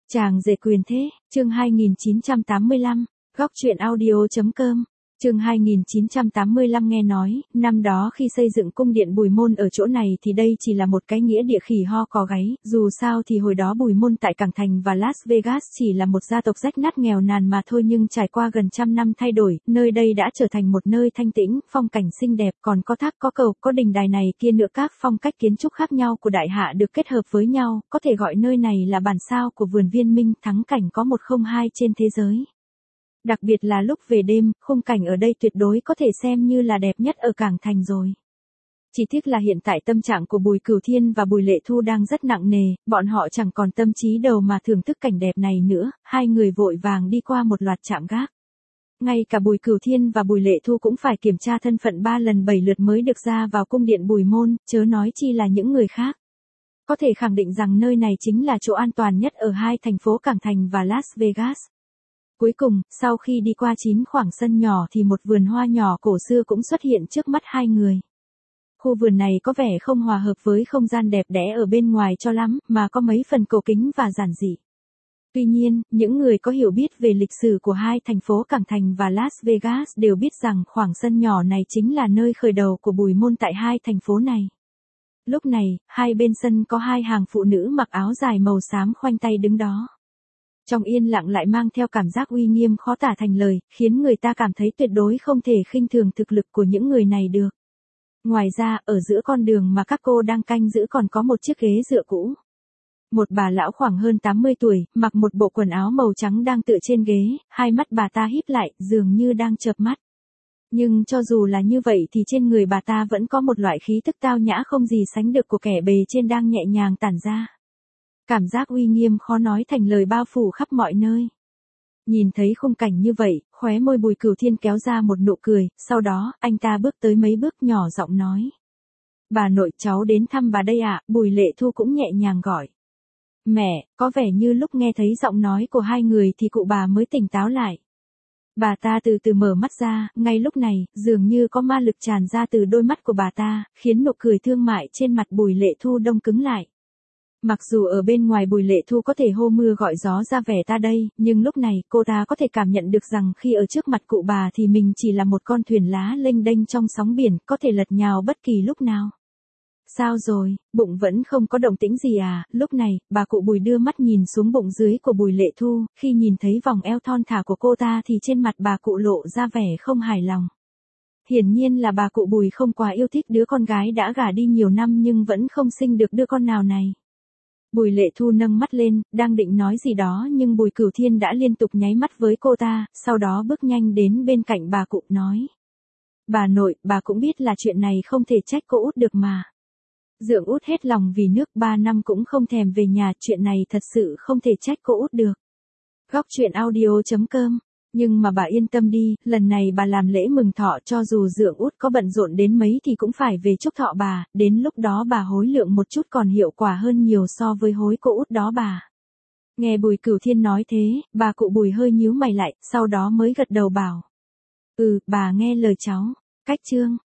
Chàng rể quyền thế, chương 2985, góc truyện audio.com. Chương 2985 nghe nói, năm đó khi xây dựng cung điện Bùi Môn ở chỗ này thì đây chỉ là một cái nghĩa địa khỉ ho cò gáy, dù sao thì hồi đó Bùi Môn tại Cảng Thành và Las Vegas chỉ là một gia tộc rách nát nghèo nàn mà thôi, nhưng trải qua gần trăm năm thay đổi, nơi đây đã trở thành một nơi thanh tĩnh, phong cảnh xinh đẹp, còn có thác có cầu, có đình đài này kia nữa, các phong cách kiến trúc khác nhau của đại hạ được kết hợp với nhau, có thể gọi nơi này là bản sao của vườn viên minh, thắng cảnh có 102 trên thế giới. Đặc biệt là lúc về đêm, khung cảnh ở đây tuyệt đối có thể xem như là đẹp nhất ở Cảng Thành rồi. Chỉ tiếc là hiện tại tâm trạng của Bùi Cửu Thiên và Bùi Lệ Thu đang rất nặng nề, bọn họ chẳng còn tâm trí đầu mà thưởng thức cảnh đẹp này nữa, hai người vội vàng đi qua một loạt trạm gác. Ngay cả Bùi Cửu Thiên và Bùi Lệ Thu cũng phải kiểm tra thân phận 3 lần 7 lượt mới được ra vào cung điện Bùi Môn, chớ nói chi là những người khác. Có thể khẳng định rằng nơi này chính là chỗ an toàn nhất ở hai thành phố Cảng Thành và Las Vegas. Cuối cùng, sau khi đi qua 9 khoảng sân nhỏ thì một vườn hoa nhỏ cổ xưa cũng xuất hiện trước mắt hai người. Khu vườn này có vẻ không hòa hợp với không gian đẹp đẽ ở bên ngoài cho lắm, mà có mấy phần cổ kính và giản dị. Tuy nhiên, những người có hiểu biết về lịch sử của hai thành phố Cảng Thành và Las Vegas đều biết rằng khoảng sân nhỏ này chính là nơi khởi đầu của Bùi Môn tại hai thành phố này. Lúc này, hai bên sân có hai hàng phụ nữ mặc áo dài màu xám khoanh tay đứng đó. Trong yên lặng lại mang theo cảm giác uy nghiêm khó tả thành lời, khiến người ta cảm thấy tuyệt đối không thể khinh thường thực lực của những người này được. Ngoài ra, ở giữa con đường mà các cô đang canh giữ còn có một chiếc ghế dựa cũ. Một bà lão khoảng hơn 80 tuổi, mặc một bộ quần áo màu trắng đang tựa trên ghế, hai mắt bà ta híp lại, dường như đang chợp mắt. Nhưng cho dù là như vậy thì trên người bà ta vẫn có một loại khí tức tao nhã không gì sánh được của kẻ bề trên đang nhẹ nhàng tản ra. Cảm giác uy nghiêm khó nói thành lời bao phủ khắp mọi nơi. Nhìn thấy khung cảnh như vậy, khóe môi Bùi Cửu Thiên kéo ra một nụ cười, sau đó, anh ta bước tới mấy bước nhỏ giọng nói. Bà nội, cháu đến thăm bà đây ạ. Bùi Lệ Thu cũng nhẹ nhàng gọi. Mẹ, có vẻ như lúc nghe thấy giọng nói của hai người thì cụ bà mới tỉnh táo lại. Bà ta từ từ mở mắt ra, ngay lúc này, dường như có ma lực tràn ra từ đôi mắt của bà ta, khiến nụ cười thương mại trên mặt Bùi Lệ Thu đông cứng lại. Mặc dù ở bên ngoài Bùi Lệ Thu có thể hô mưa gọi gió ra vẻ ta đây, nhưng lúc này cô ta có thể cảm nhận được rằng khi ở trước mặt cụ bà thì mình chỉ là một con thuyền lá lênh đênh trong sóng biển, có thể lật nhào bất kỳ lúc nào. Sao rồi, bụng vẫn không có động tĩnh gì à? Lúc này, bà cụ Bùi đưa mắt nhìn xuống bụng dưới của Bùi Lệ Thu, khi nhìn thấy vòng eo thon thả của cô ta thì trên mặt bà cụ lộ ra vẻ không hài lòng. Hiển nhiên là bà cụ Bùi không quá yêu thích đứa con gái đã gả đi nhiều năm nhưng vẫn không sinh được đứa con nào này. Bùi Lệ Thu nâng mắt lên, đang định nói gì đó nhưng Bùi Cửu Thiên đã liên tục nháy mắt với cô ta, sau đó bước nhanh đến bên cạnh bà cụ nói. Bà nội, bà cũng biết là chuyện này không thể trách cô út được mà. Dượng út hết lòng vì nước 3 năm cũng không thèm về nhà, chuyện này thật sự không thể trách cô út được. Góc truyện audio.com. Nhưng mà bà yên tâm đi, lần này bà làm lễ mừng thọ cho dù dượng út có bận rộn đến mấy thì cũng phải về chúc thọ bà, đến lúc đó bà hối lượng một chút còn hiệu quả hơn nhiều so với hối cô út đó bà. Nghe Bùi Cửu Thiên nói thế, bà cụ Bùi hơi nhíu mày lại, sau đó mới gật đầu bảo. Bà nghe lời cháu. Cách chương.